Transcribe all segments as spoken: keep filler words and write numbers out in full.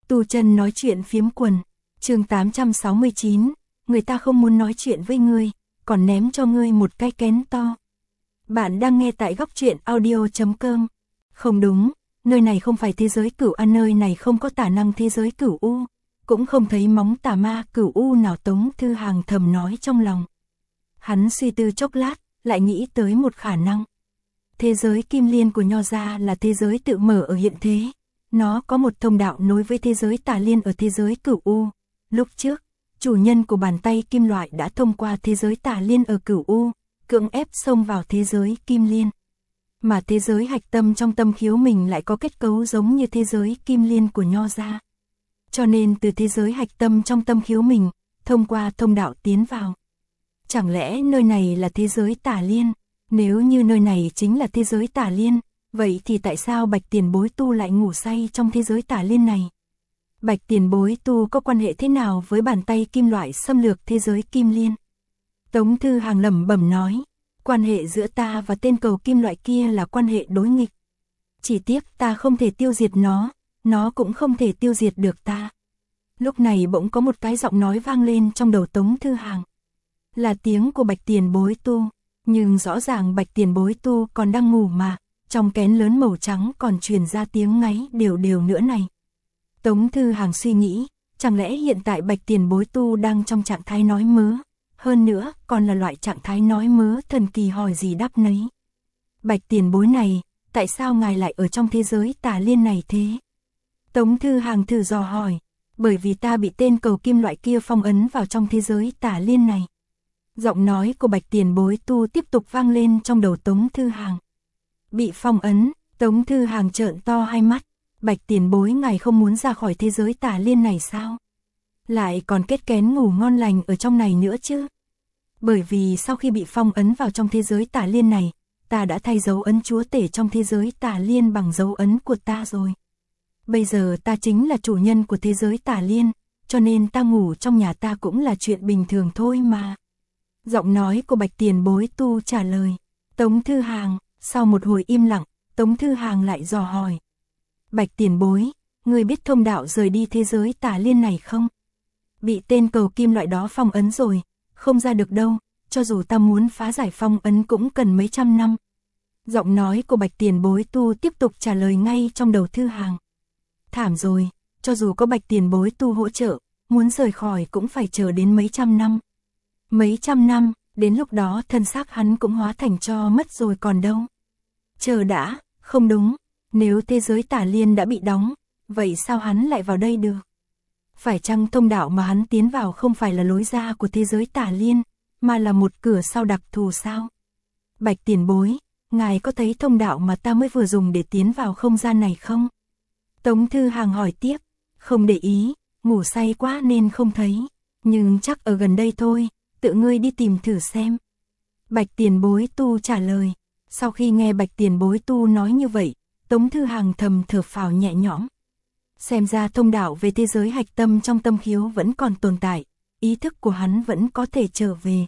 Tu chân nói chuyện phiếm quần, chương tám trăm sáu mươi chín, người ta không muốn nói chuyện với ngươi, còn ném cho ngươi một cái kén to. Bạn đang nghe tại góc truyện audio chấm com. Không đúng, nơi này không phải thế giới cửu an, nơi này không có tà năng thế giới cửu u, cũng không thấy móng tà ma cửu u nào. Tống Thư Hàng thầm nói trong lòng. Hắn suy tư chốc lát, lại nghĩ tới một khả năng. Thế giới kim liên của Nho gia là thế giới tự mở ở hiện thế. Nó có một thông đạo nối với thế giới tà liên ở thế giới cửu u. Lúc trước, chủ nhân của bàn tay kim loại đã thông qua thế giới tà liên ở cửu u, cưỡng ép xông vào thế giới kim liên. Mà thế giới hạch tâm trong tâm khiếu mình lại có kết cấu giống như thế giới kim liên của Nho gia. Cho nên từ thế giới hạch tâm trong tâm khiếu mình, thông qua thông đạo tiến vào. Chẳng lẽ nơi này là thế giới tà liên? Nếu như nơi này chính là thế giới tà liên, vậy thì tại sao Bạch Tiền Bối Tu lại ngủ say trong thế giới tà liên này? Bạch Tiền Bối Tu có quan hệ thế nào với bàn tay kim loại xâm lược thế giới kim liên? Tống Thư Hàng lẩm bẩm nói, quan hệ giữa ta và tên cầu kim loại kia là quan hệ đối nghịch. Chỉ tiếc ta không thể tiêu diệt nó, nó cũng không thể tiêu diệt được ta. Lúc này bỗng có một cái giọng nói vang lên trong đầu Tống Thư Hàng. Là tiếng của Bạch Tiền Bối Tu, nhưng rõ ràng Bạch Tiền Bối Tu còn đang ngủ mà, trong kén lớn màu trắng còn truyền ra tiếng ngáy đều đều nữa này. Tống Thư Hàng suy nghĩ, chẳng lẽ hiện tại Bạch Tiền Bối Tu đang trong trạng thái nói mớ, hơn nữa còn là loại trạng thái nói mớ thần kỳ hỏi gì đáp nấy. Bạch Tiền Bối này, tại sao ngài lại ở trong thế giới tà liên này thế? Tống Thư Hàng thử dò hỏi, bởi vì ta bị tên cầu kim loại kia phong ấn vào trong thế giới tà liên này. Giọng nói của Bạch Tiền Bối Tu tiếp tục vang lên trong đầu Tống Thư Hàng. Bị phong ấn, Tống Thư Hàng trợn to hai mắt, Bạch Tiền Bối ngài không muốn ra khỏi thế giới tà liên này sao? Lại còn kết kén ngủ ngon lành ở trong này nữa chứ? Bởi vì sau khi bị phong ấn vào trong thế giới tà liên này, ta đã thay dấu ấn chúa tể trong thế giới tà liên bằng dấu ấn của ta rồi. Bây giờ ta chính là chủ nhân của thế giới tà liên, cho nên ta ngủ trong nhà ta cũng là chuyện bình thường thôi mà. Giọng nói của Bạch Tiền Bối Tu trả lời. Tống Thư Hàng, sau một hồi im lặng, Tống Thư Hàng lại dò hỏi. Bạch Tiền Bối, người biết thông đạo rời đi thế giới tà liên này không? Bị tên cầu kim loại đó phong ấn rồi, không ra được đâu, cho dù ta muốn phá giải phong ấn cũng cần mấy trăm năm. Giọng nói của Bạch Tiền Bối Tu tiếp tục trả lời ngay trong đầu Thư Hàng. Thảm rồi, cho dù có Bạch Tiền Bối Tu hỗ trợ, muốn rời khỏi cũng phải chờ đến mấy trăm năm. Mấy trăm năm, đến lúc đó thân xác hắn cũng hóa thành tro mất rồi còn đâu. Chờ đã, không đúng, nếu thế giới tà liên đã bị đóng, vậy sao hắn lại vào đây được? Phải chăng thông đạo mà hắn tiến vào không phải là lối ra của thế giới tà liên, mà là một cửa sau đặc thù sao? Bạch Tiền Bối, ngài có thấy thông đạo mà ta mới vừa dùng để tiến vào không gian này không? Tống Thư Hàng hỏi tiếp, không để ý, ngủ say quá nên không thấy, nhưng chắc ở gần đây thôi, tự ngươi đi tìm thử xem. Bạch Tiền Bối Tu trả lời. Sau khi nghe Bạch Tiền Bối Tu nói như vậy, Tống Thư Hàng thầm thở phào nhẹ nhõm. Xem ra thông đạo về thế giới hạch tâm trong tâm khiếu vẫn còn tồn tại, ý thức của hắn vẫn có thể trở về.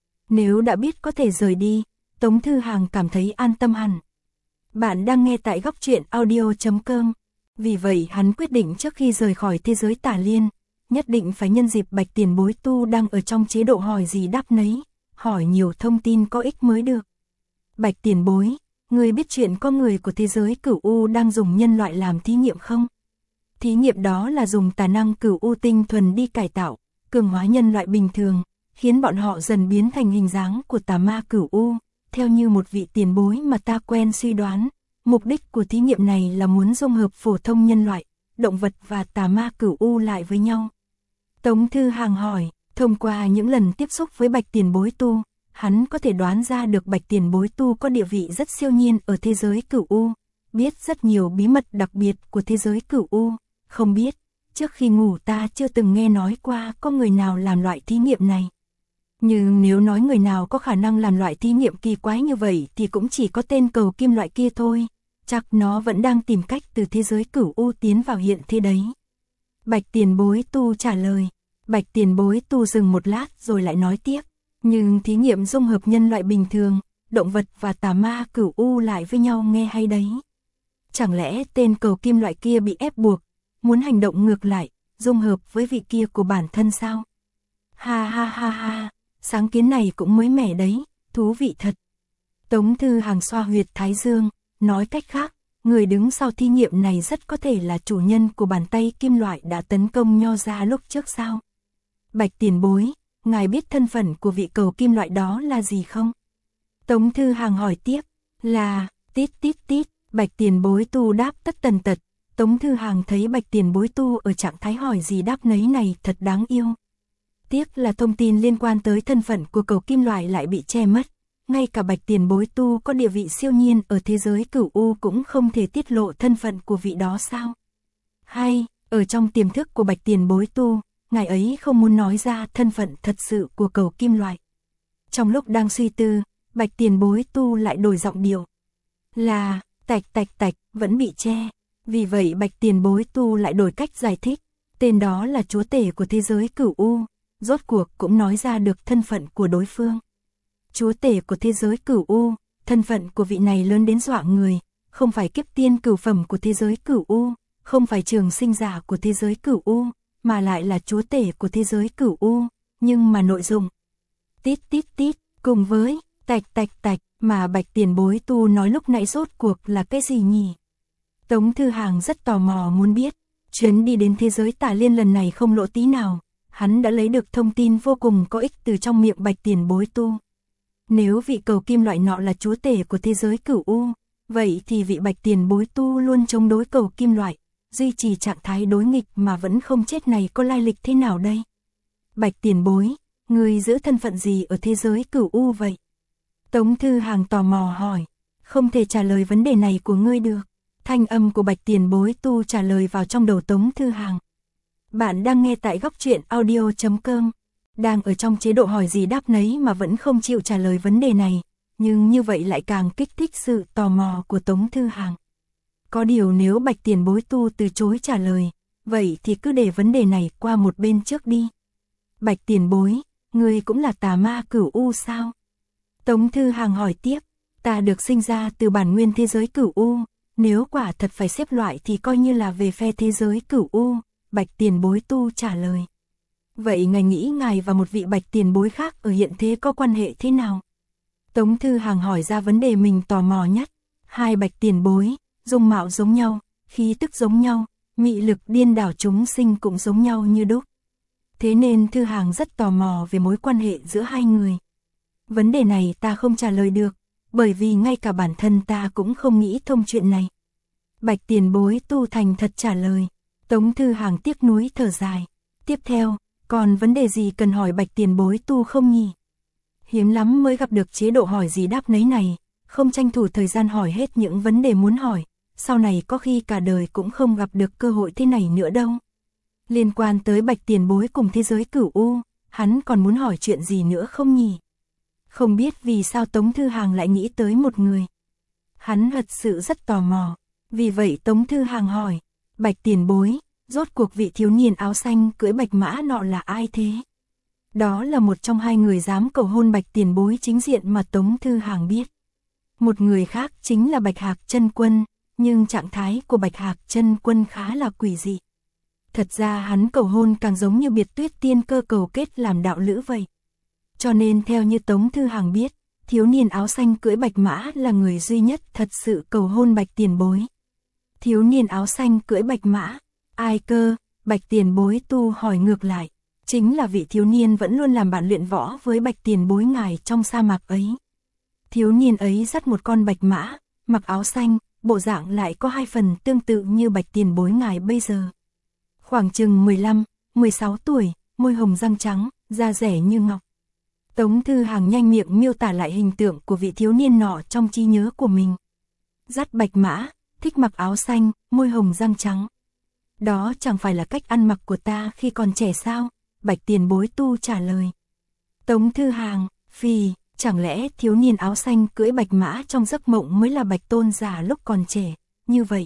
Nếu đã biết có thể rời đi, Tống Thư Hàng cảm thấy an tâm hẳn. Bạn đang nghe tại góc truyện audio chấm com. Vì vậy hắn quyết định trước khi rời khỏi thế giới tà liên, nhất định phải nhân dịp Bạch Tiền Bối Tu đang ở trong chế độ hỏi gì đáp nấy, hỏi nhiều thông tin có ích mới được. Bạch Tiền Bối, người biết chuyện có người của thế giới cửu u đang dùng nhân loại làm thí nghiệm không? Thí nghiệm đó là dùng tà năng cửu u tinh thuần đi cải tạo, cường hóa nhân loại bình thường, khiến bọn họ dần biến thành hình dáng của tà ma cửu u. Theo như một vị tiền bối mà ta quen suy đoán, mục đích của thí nghiệm này là muốn dung hợp phổ thông nhân loại, động vật và tà ma cửu u lại với nhau. Tống Thư Hàng hỏi, thông qua những lần tiếp xúc với Bạch Tiền Bối Tu, hắn có thể đoán ra được Bạch Tiền Bối Tu có địa vị rất siêu nhiên ở thế giới cửu u, biết rất nhiều bí mật đặc biệt của thế giới cửu u. Không biết, trước khi ngủ ta chưa từng nghe nói qua có người nào làm loại thí nghiệm này. Nhưng nếu nói người nào có khả năng làm loại thí nghiệm kỳ quái như vậy thì cũng chỉ có tên cầu kim loại kia thôi, chắc nó vẫn đang tìm cách từ thế giới cửu u tiến vào hiện thế đấy. Bạch Tiền Bối Tu trả lời. Bạch Tiền Bối Tu dừng một lát rồi lại nói tiếp, nhưng thí nghiệm dung hợp nhân loại bình thường, động vật và tà ma cửu u lại với nhau nghe hay đấy. Chẳng lẽ tên cầu kim loại kia bị ép buộc, muốn hành động ngược lại, dung hợp với vị kia của bản thân sao? Ha ha ha ha, sáng kiến này cũng mới mẻ đấy, thú vị thật. Tống Thư Hàng xoa huyệt thái dương, nói cách khác, người đứng sau thí nghiệm này rất có thể là chủ nhân của bàn tay kim loại đã tấn công Nho gia lúc trước sao? Bạch tiền bối, ngài biết thân phận của vị cầu kim loại đó là gì không? Tống Thư Hàng hỏi tiếp, là, tít tít tít, Bạch tiền bối tu đáp tất tần tật. Tống Thư Hàng thấy Bạch tiền bối tu ở trạng thái hỏi gì đáp nấy này thật đáng yêu. Tiếc là thông tin liên quan tới thân phận của cầu kim loại lại bị che mất. Ngay cả Bạch tiền bối tu có địa vị siêu nhiên ở thế giới cửu u cũng không thể tiết lộ thân phận của vị đó sao? Hay, ở trong tiềm thức của Bạch tiền bối tu, ngài ấy không muốn nói ra thân phận thật sự của cầu kim loại. Trong lúc đang suy tư, Bạch tiền bối tu lại đổi giọng điệu. Là, tạch tạch tạch, vẫn bị che. Vì vậy Bạch tiền bối tu lại đổi cách giải thích. Tên đó là chúa tể của thế giới cửu u. Rốt cuộc cũng nói ra được thân phận của đối phương. Chúa tể của thế giới cửu u, thân phận của vị này lớn đến dọa người. Không phải kiếp tiên cửu phẩm của thế giới cửu u, không phải trường sinh giả của thế giới cửu u, mà lại là chúa tể của thế giới cửu u. Nhưng mà nội dung tít tít tít, cùng với tạch tạch tạch mà Bạch tiền bối tu nói lúc nãy rốt cuộc là cái gì nhỉ? Tống Thư Hàng rất tò mò muốn biết, chuyến đi đến thế giới Tà Liên lần này không lỗ tí nào, hắn đã lấy được thông tin vô cùng có ích từ trong miệng Bạch tiền bối tu. Nếu vị cầu kim loại nọ là chúa tể của thế giới cửu u, vậy thì vị Bạch tiền bối tu luôn chống đối cầu kim loại, duy trì trạng thái đối nghịch mà vẫn không chết này có lai lịch thế nào đây? Bạch tiền bối, người giữ thân phận gì ở thế giới cửu u vậy? Tống Thư Hàng tò mò hỏi, không thể trả lời vấn đề này của ngươi được. Thanh âm của Bạch tiền bối tu trả lời vào trong đầu Tống Thư Hàng. Bạn đang nghe tại góc truyện audio chấm com, đang ở trong chế độ hỏi gì đáp nấy mà vẫn không chịu trả lời vấn đề này, nhưng như vậy lại càng kích thích sự tò mò của Tống Thư Hàng. Có điều nếu Bạch tiền bối tu từ chối trả lời, vậy thì cứ để vấn đề này qua một bên trước đi. Bạch tiền bối, ngươi cũng là tà ma cửu u sao? Tống Thư Hàng hỏi tiếp, ta được sinh ra từ bản nguyên thế giới cửu u, nếu quả thật phải xếp loại thì coi như là về phe thế giới cửu u. Bạch tiền bối tu trả lời. Vậy ngài nghĩ ngài và một vị Bạch tiền bối khác ở hiện thế có quan hệ thế nào? Tống Thư Hàng hỏi ra vấn đề mình tò mò nhất. Hai Bạch tiền bối, dung mạo giống nhau, khí tức giống nhau, mị lực điên đảo chúng sinh cũng giống nhau như đúc. Thế nên Thư Hàng rất tò mò về mối quan hệ giữa hai người. Vấn đề này ta không trả lời được, bởi vì ngay cả bản thân ta cũng không nghĩ thông chuyện này. Bạch tiền bối tu thành thật trả lời. Tống Thư Hàng tiếc nuối thở dài. Tiếp theo, còn vấn đề gì cần hỏi Bạch tiền bối tu không nhỉ? Hiếm lắm mới gặp được chế độ hỏi gì đáp nấy này, không tranh thủ thời gian hỏi hết những vấn đề muốn hỏi, sau này có khi cả đời cũng không gặp được cơ hội thế này nữa đâu. Liên quan tới Bạch tiền bối cùng thế giới cửu u, hắn còn muốn hỏi chuyện gì nữa không nhỉ? Không biết vì sao Tống Thư Hàng lại nghĩ tới một người. Hắn thật sự rất tò mò, vì vậy Tống Thư Hàng hỏi, Bạch tiền bối, rốt cuộc vị thiếu niên áo xanh cưỡi bạch mã nọ là ai thế? Đó là một trong hai người dám cầu hôn Bạch tiền bối chính diện mà Tống Thư Hàng biết. Một người khác chính là Bạch Hạc Chân Quân, nhưng trạng thái của Bạch Hạc Chân Quân khá là quỷ dị. Thật ra hắn cầu hôn càng giống như Biệt Tuyết Tiên Cơ cầu kết làm đạo lữ vậy. Cho nên theo như Tống Thư Hàng biết, thiếu niên áo xanh cưỡi bạch mã là người duy nhất thật sự cầu hôn Bạch tiền bối. Thiếu niên áo xanh cưỡi bạch mã, ai cơ? Bạch tiền bối tu hỏi ngược lại, chính là vị thiếu niên vẫn luôn làm bạn luyện võ với Bạch tiền bối ngài trong sa mạc ấy. Thiếu niên ấy dắt một con bạch mã, mặc áo xanh, bộ dạng lại có hai phần tương tự như Bạch tiền bối ngài bây giờ. Khoảng chừng mười lăm, mười sáu tuổi, môi hồng răng trắng, da rẻ như ngọc. Tống Thư Hàng nhanh miệng miêu tả lại hình tượng của vị thiếu niên nọ trong trí nhớ của mình. Dắt bạch mã, thích mặc áo xanh, môi hồng răng trắng. Đó chẳng phải là cách ăn mặc của ta khi còn trẻ sao? Bạch tiền bối tu trả lời. Tống Thư Hàng, phì, chẳng lẽ thiếu niên áo xanh cưỡi bạch mã trong giấc mộng mới là Bạch tôn giả lúc còn trẻ, như vậy?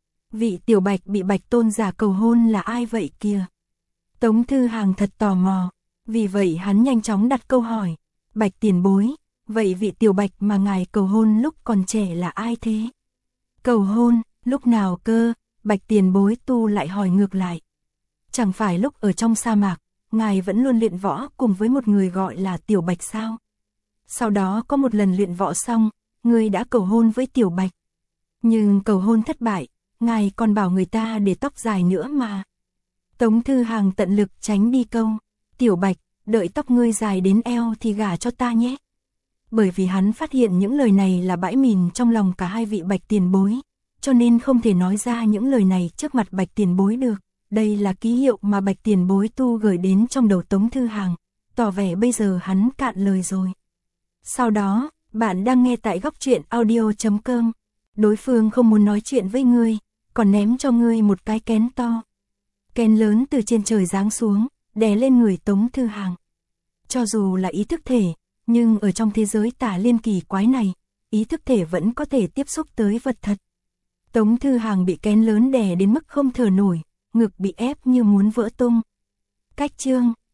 Vị tiểu bạch bị Bạch tôn giả cầu hôn là ai vậy kìa? Tống Thư Hàng thật tò mò, vì vậy hắn nhanh chóng đặt câu hỏi. Bạch tiền bối, vậy vị tiểu bạch mà ngài cầu hôn lúc còn trẻ là ai thế? Cầu hôn, lúc nào cơ? Bạch Tiền Bối tu lại hỏi ngược lại. Chẳng phải lúc ở trong sa mạc, ngài vẫn luôn luyện võ cùng với một người gọi là Tiểu Bạch sao? Sau đó có một lần luyện võ xong, ngươi đã cầu hôn với Tiểu Bạch. Nhưng cầu hôn thất bại, ngài còn bảo người ta để tóc dài nữa mà. Tống Thư Hàng tận lực tránh đi câu, Tiểu Bạch, đợi tóc ngươi dài đến eo thì gả cho ta nhé. Bởi vì hắn phát hiện những lời này là bãi mìn trong lòng cả hai vị Bạch Tiền Bối, cho nên không thể nói ra những lời này trước mặt Bạch Tiền Bối được. Đây là ký hiệu mà Bạch Tiền Bối tu gửi đến trong đầu Tống Thư Hàng, tỏ vẻ bây giờ hắn cạn lời rồi. Sau đó, bạn đang nghe tại góc truyện audio chấm com. Đối phương không muốn nói chuyện với ngươi, còn ném cho ngươi một cái kén to. Kén lớn từ trên trời giáng xuống, đè lên người Tống Thư Hàng. Cho dù là ý thức thể, nhưng ở trong thế giới tả liên kỳ quái này, ý thức thể vẫn có thể tiếp xúc tới vật thật. Tống Thư Hàng bị kén lớn đè đến mức không thở nổi, ngực bị ép như muốn vỡ tung. Cách chương